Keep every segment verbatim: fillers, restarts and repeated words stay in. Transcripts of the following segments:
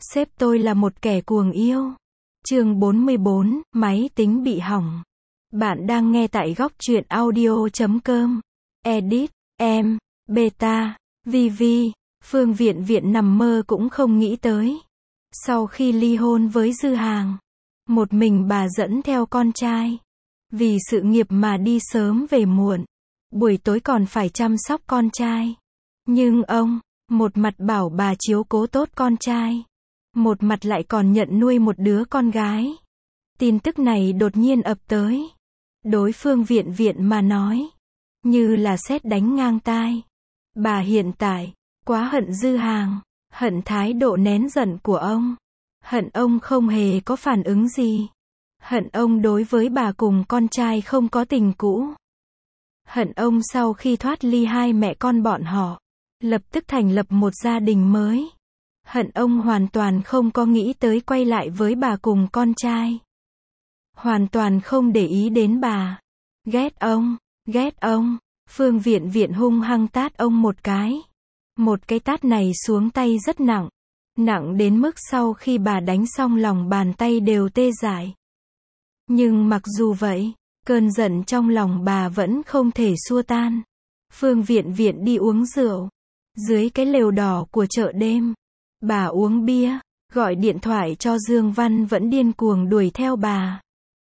Sếp tôi là một kẻ cuồng yêu. Chương bốn mươi bốn, máy tính bị hỏng. Bạn đang nghe tại góc truyện audio chấm com. Edit, em, beta, Vivi, Phương Viện Viện nằm mơ cũng không nghĩ tới. Sau khi ly hôn với Dư Hàng, một mình bà dẫn theo con trai. Vì sự nghiệp mà đi sớm về muộn. Buổi tối còn phải chăm sóc con trai. Nhưng ông, một mặt bảo bà chiếu cố tốt con trai. Một mặt lại còn nhận nuôi một đứa con gái. Tin tức này đột nhiên ập tới. Đối Phương Viện Viện mà nói, như là sét đánh ngang tai. Bà hiện tại, quá hận Dư Hàng, hận thái độ nén giận của ông. Hận ông không hề có phản ứng gì. Hận ông đối với bà cùng con trai không có tình cũ. Hận ông sau khi thoát ly hai mẹ con bọn họ, lập tức thành lập một gia đình mới. Hận ông hoàn toàn không có nghĩ tới quay lại với bà cùng con trai. Hoàn toàn không để ý đến bà. Ghét ông, ghét ông. Phương Viện Viện hung hăng tát ông một cái. Một cái tát này xuống tay rất nặng. Nặng đến mức sau khi bà đánh xong lòng bàn tay đều tê dại. Nhưng mặc dù vậy, cơn giận trong lòng bà vẫn không thể xua tan. Phương Viện Viện đi uống rượu. Dưới cái lều đỏ của chợ đêm. Bà uống bia, gọi điện thoại cho Dương Văn vẫn điên cuồng đuổi theo bà.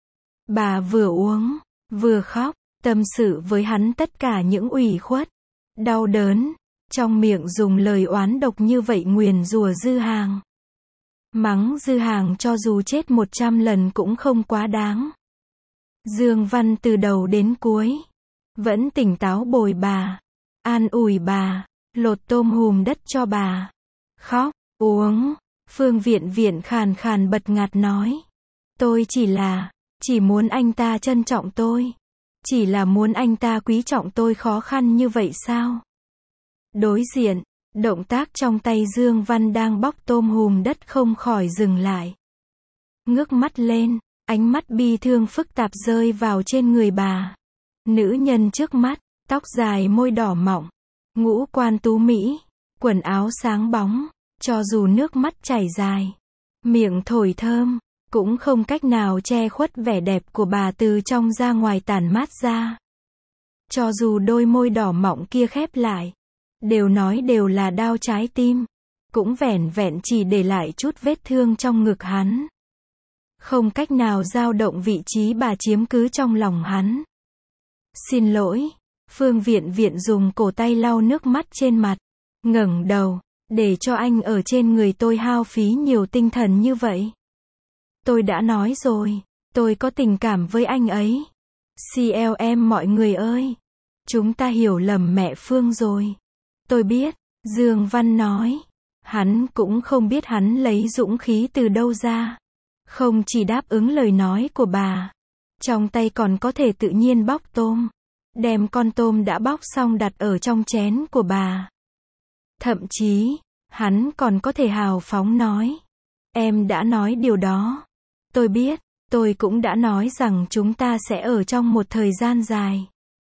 Bà vừa uống, vừa khóc, tâm sự với hắn tất cả những ủy khuất, đau đớn, trong miệng dùng lời oán độc như vậy nguyền rủa Dư Hàng. Mắng Dư Hàng cho dù chết một trăm lần cũng không quá đáng. Dương Văn từ đầu đến cuối, vẫn tỉnh táo bồi bà, an ủi bà, lột tôm hùm đất cho bà. Khóc, uống, Phương Viện Viện khàn khàn bật ngạt nói. Tôi chỉ là, chỉ muốn anh ta trân trọng tôi. Chỉ là muốn anh ta quý trọng tôi khó khăn như vậy sao? Đối diện, động tác trong tay Dương Văn đang bóc tôm hùm đất không khỏi dừng lại. Ngước mắt lên, ánh mắt bi thương phức tạp rơi vào trên người bà. Nữ nhân trước mắt, tóc dài môi đỏ mọng, ngũ quan tú mỹ, quần áo sáng bóng. Cho dù nước mắt chảy dài, miệng thổi thơm, cũng không cách nào che khuất vẻ đẹp của bà từ trong ra ngoài tản mát ra. Cho dù đôi môi đỏ mọng kia khép lại, đều nói đều là đau trái tim, cũng vẻn vẹn chỉ để lại chút vết thương trong ngực hắn. Không cách nào dao động vị trí bà chiếm cứ trong lòng hắn. Xin lỗi, Phương Viện Viện dùng cổ tay lau nước mắt trên mặt, ngẩng đầu. Để cho anh ở trên người tôi hao phí nhiều tinh thần như vậy. Tôi đã nói rồi, tôi có tình cảm với anh ấy. xê lờ em mọi người ơi. Chúng ta hiểu lầm mẹ Phương rồi. Tôi biết, Dương Văn nói. Hắn cũng không biết hắn lấy dũng khí từ đâu ra. Không chỉ đáp ứng lời nói của bà. Trong tay còn có thể tự nhiên bóc tôm. Đem con tôm đã bóc xong đặt ở trong chén của bà. Thậm chí, hắn còn có thể hào phóng nói. Em đã nói điều đó. Tôi biết, tôi cũng đã nói rằng chúng ta sẽ ở trong một thời gian dài.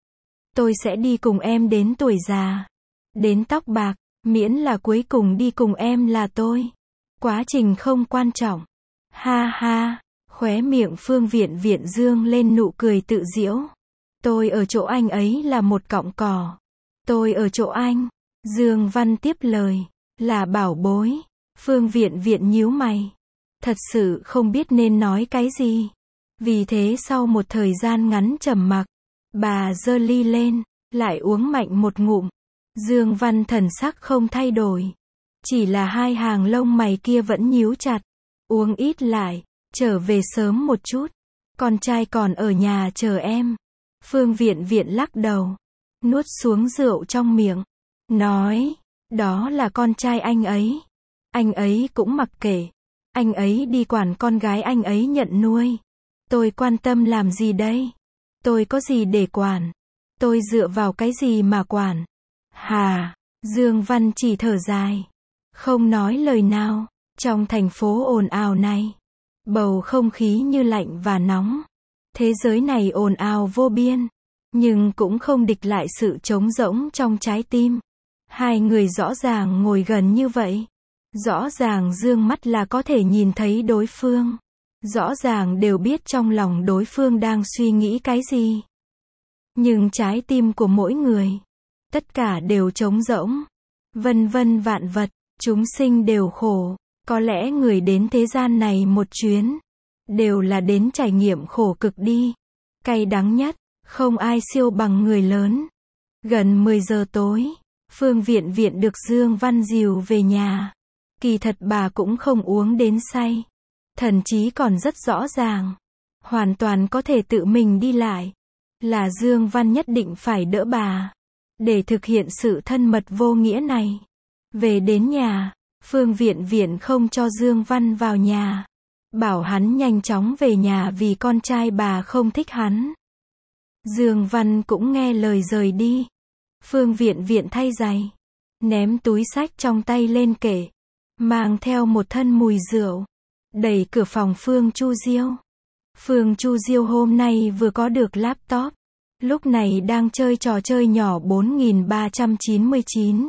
Tôi sẽ đi cùng em đến tuổi già. Đến tóc bạc, miễn là cuối cùng đi cùng em là tôi. Quá trình không quan trọng. Ha ha, khóe miệng Phương Viện Viện dương lên nụ cười tự giễu. Tôi ở chỗ anh ấy là một cọng cỏ. Tôi ở chỗ anh. Dương Văn tiếp lời, là bảo bối. Phương Viện Viện nhíu mày. Thật sự không biết nên nói cái gì. Vì thế sau một thời gian ngắn trầm mặc, bà giơ ly lên, lại uống mạnh một ngụm. Dương Văn thần sắc không thay đổi. Chỉ là hai hàng lông mày kia vẫn nhíu chặt. Uống ít lại, trở về sớm một chút. Con trai còn ở nhà chờ em. Phương Viện Viện lắc đầu, nuốt xuống rượu trong miệng. Nói, đó là con trai anh ấy. Anh ấy cũng mặc kệ. Anh ấy đi quản con gái anh ấy nhận nuôi. Tôi quan tâm làm gì đây? Tôi có gì để quản? Tôi dựa vào cái gì mà quản? Hà, Dương Văn chỉ thở dài. Không nói lời nào. Trong thành phố ồn ào này. Bầu không khí như lạnh và nóng. Thế giới này ồn ào vô biên. Nhưng cũng không địch lại sự trống rỗng trong trái tim. Hai người rõ ràng ngồi gần như vậy. Rõ ràng dương mắt là có thể nhìn thấy đối phương. Rõ ràng đều biết trong lòng đối phương đang suy nghĩ cái gì. Nhưng trái tim của mỗi người, tất cả đều trống rỗng. Vân vân vạn vật, chúng sinh đều khổ. Có lẽ người đến thế gian này một chuyến, đều là đến trải nghiệm khổ cực đi. Cay đắng nhất, không ai siêu bằng người lớn. Gần mười giờ tối, Phương Viện Viện được Dương Văn dìu về nhà. Kỳ thật bà cũng không uống đến say. Thần trí còn rất rõ ràng. Hoàn toàn có thể tự mình đi lại. Là Dương Văn nhất định phải đỡ bà. Để thực hiện sự thân mật vô nghĩa này. Về đến nhà, Phương Viện Viện không cho Dương Văn vào nhà. Bảo hắn nhanh chóng về nhà vì con trai bà không thích hắn. Dương Văn cũng nghe lời rời đi. Phương Viện Viện thay giày. Ném túi xách trong tay lên kệ. Mang theo một thân mùi rượu. Đẩy cửa phòng Phương Chu Diêu. Phương Chu Diêu hôm nay vừa có được laptop. Lúc này đang chơi trò chơi nhỏ bốn nghìn ba trăm chín mươi chín.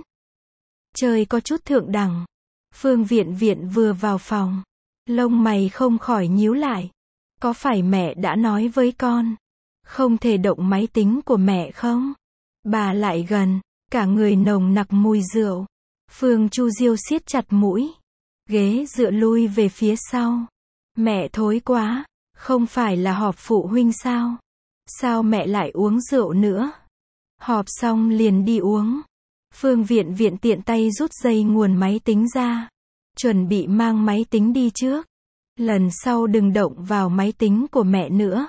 Chơi có chút thượng đẳng. Phương Viện Viện vừa vào phòng. Lông mày không khỏi nhíu lại. Có phải mẹ đã nói với con không thể động máy tính của mẹ không? Bà lại gần, cả người nồng nặc mùi rượu. Phương Chu Diêu siết chặt mũi. Ghế dựa lui về phía sau. Mẹ thối quá, không phải là họp phụ huynh sao? Sao mẹ lại uống rượu nữa? Họp xong liền đi uống. Phương Viện Viện tiện tay rút dây nguồn máy tính ra. Chuẩn bị mang máy tính đi trước. Lần sau đừng động vào máy tính của mẹ nữa.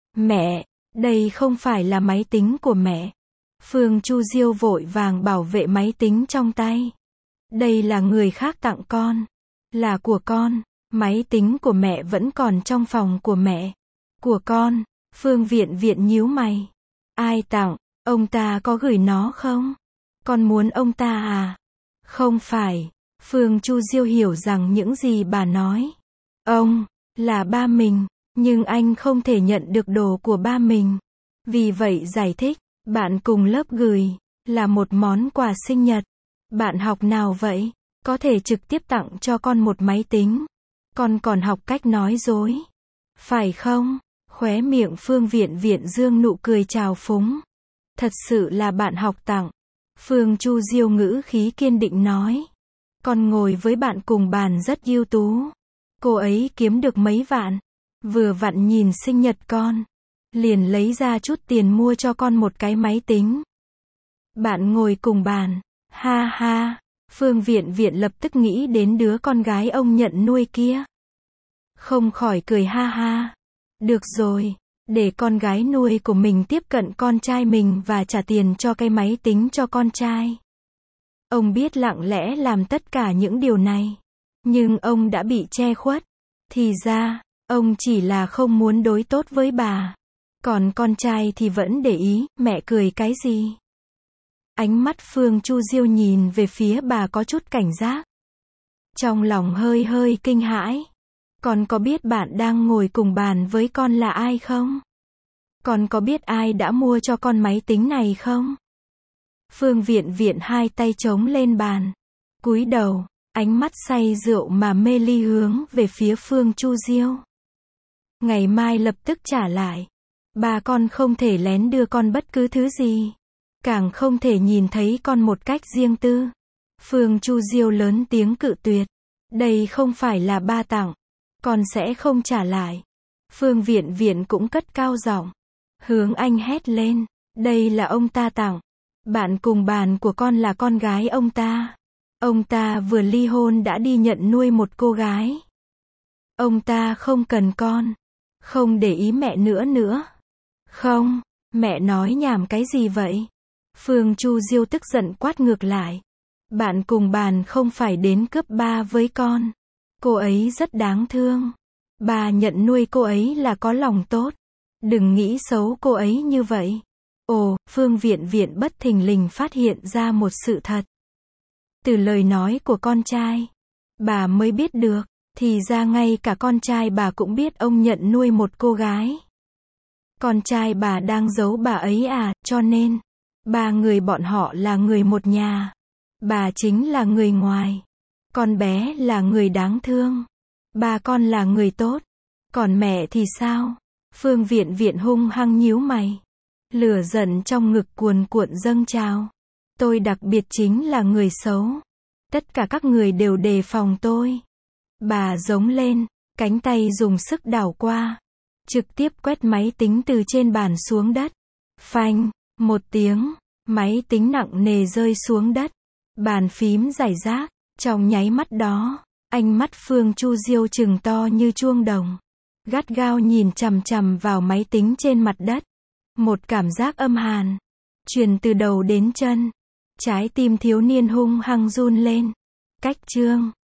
Mẹ, đây không phải là máy tính của mẹ. Phương Chu Diêu vội vàng bảo vệ máy tính trong tay. Đây là người khác tặng con. Là của con. Máy tính của mẹ vẫn còn trong phòng của mẹ. Của con. Phương Viện Viện nhíu mày. Ai tặng? Ông ta có gửi nó không? Con muốn ông ta à? Không phải. Phương Chu Diêu hiểu rằng những gì bà nói. Ông, là ba mình, nhưng anh không thể nhận được đồ của ba mình. Vì vậy giải thích, bạn cùng lớp gửi, là một món quà sinh nhật. Bạn học nào vậy? Có thể trực tiếp tặng cho con một máy tính. Con còn học cách nói dối. Phải không? Khóe miệng Phương Viện Viện dương nụ cười trào phúng. Thật sự là bạn học tặng. Phương Chu Diêu ngữ khí kiên định nói. Con ngồi với bạn cùng bàn rất ưu tú. Cô ấy kiếm được mấy vạn. Vừa vặn nhìn sinh nhật con. Liền lấy ra chút tiền mua cho con một cái máy tính. Bạn ngồi cùng bàn. Ha ha. Phương Viện Viện lập tức nghĩ đến đứa con gái ông nhận nuôi kia. Không khỏi cười ha ha. Được rồi. Để con gái nuôi của mình tiếp cận con trai mình và trả tiền cho cái máy tính cho con trai. Ông biết lặng lẽ làm tất cả những điều này. Nhưng ông đã bị che khuất. Thì ra, ông chỉ là không muốn đối tốt với bà. Còn con trai thì vẫn để ý, mẹ cười cái gì? Ánh mắt Phương Chu Diêu nhìn về phía bà có chút cảnh giác. Trong lòng hơi hơi kinh hãi. Con có biết bạn đang ngồi cùng bàn với con là ai không? Con có biết ai đã mua cho con máy tính này không? Phương Viện Viện hai tay chống lên bàn. Cúi đầu, ánh mắt say rượu mà mê ly hướng về phía Phương Chu Diêu. Ngày mai lập tức trả lại. Bà con không thể lén đưa con bất cứ thứ gì. Càng không thể nhìn thấy con một cách riêng tư. Phương Chu Diêu lớn tiếng cự tuyệt. Đây không phải là ba tặng. Con sẽ không trả lại. Phương Viện Viện cũng cất cao giọng. Hướng anh hét lên. Đây là ông ta tặng. Bạn cùng bàn của con là con gái ông ta. Ông ta vừa ly hôn đã đi nhận nuôi một cô gái. Ông ta không cần con. Không để ý mẹ nữa nữa. Không, mẹ nói nhảm cái gì vậy? Phương Chu Diêu tức giận quát ngược lại. Bạn cùng bàn không phải đến cướp ba với con. Cô ấy rất đáng thương. Bà nhận nuôi cô ấy là có lòng tốt. Đừng nghĩ xấu cô ấy như vậy. Ồ, Phương Viện Viện bất thình lình phát hiện ra một sự thật. Từ lời nói của con trai, bà mới biết được, thì ra ngay cả con trai bà cũng biết ông nhận nuôi một cô gái. Con trai bà đang giấu bà ấy à, cho nên, ba người bọn họ là người một nhà. Bà chính là người ngoài. Con bé là người đáng thương. Ba con là người tốt. Còn mẹ thì sao? Phương Viện Viện hung hăng nhíu mày. Lửa giận trong ngực cuồn cuộn dâng trào. Tôi đặc biệt chính là người xấu. Tất cả các người đều đề phòng tôi. Bà giống lên, cánh tay dùng sức đảo qua. Trực tiếp quét máy tính từ trên bàn xuống đất. Phanh, một tiếng, máy tính nặng nề rơi xuống đất. Bàn phím rải rác. Trong nháy mắt đó, ánh mắt Phương Chu Diêu trừng to như chuông đồng. Gắt gao nhìn chằm chằm vào máy tính trên mặt đất. Một cảm giác âm hàn truyền từ đầu đến chân. Trái tim thiếu niên hung hăng run lên. Cách chương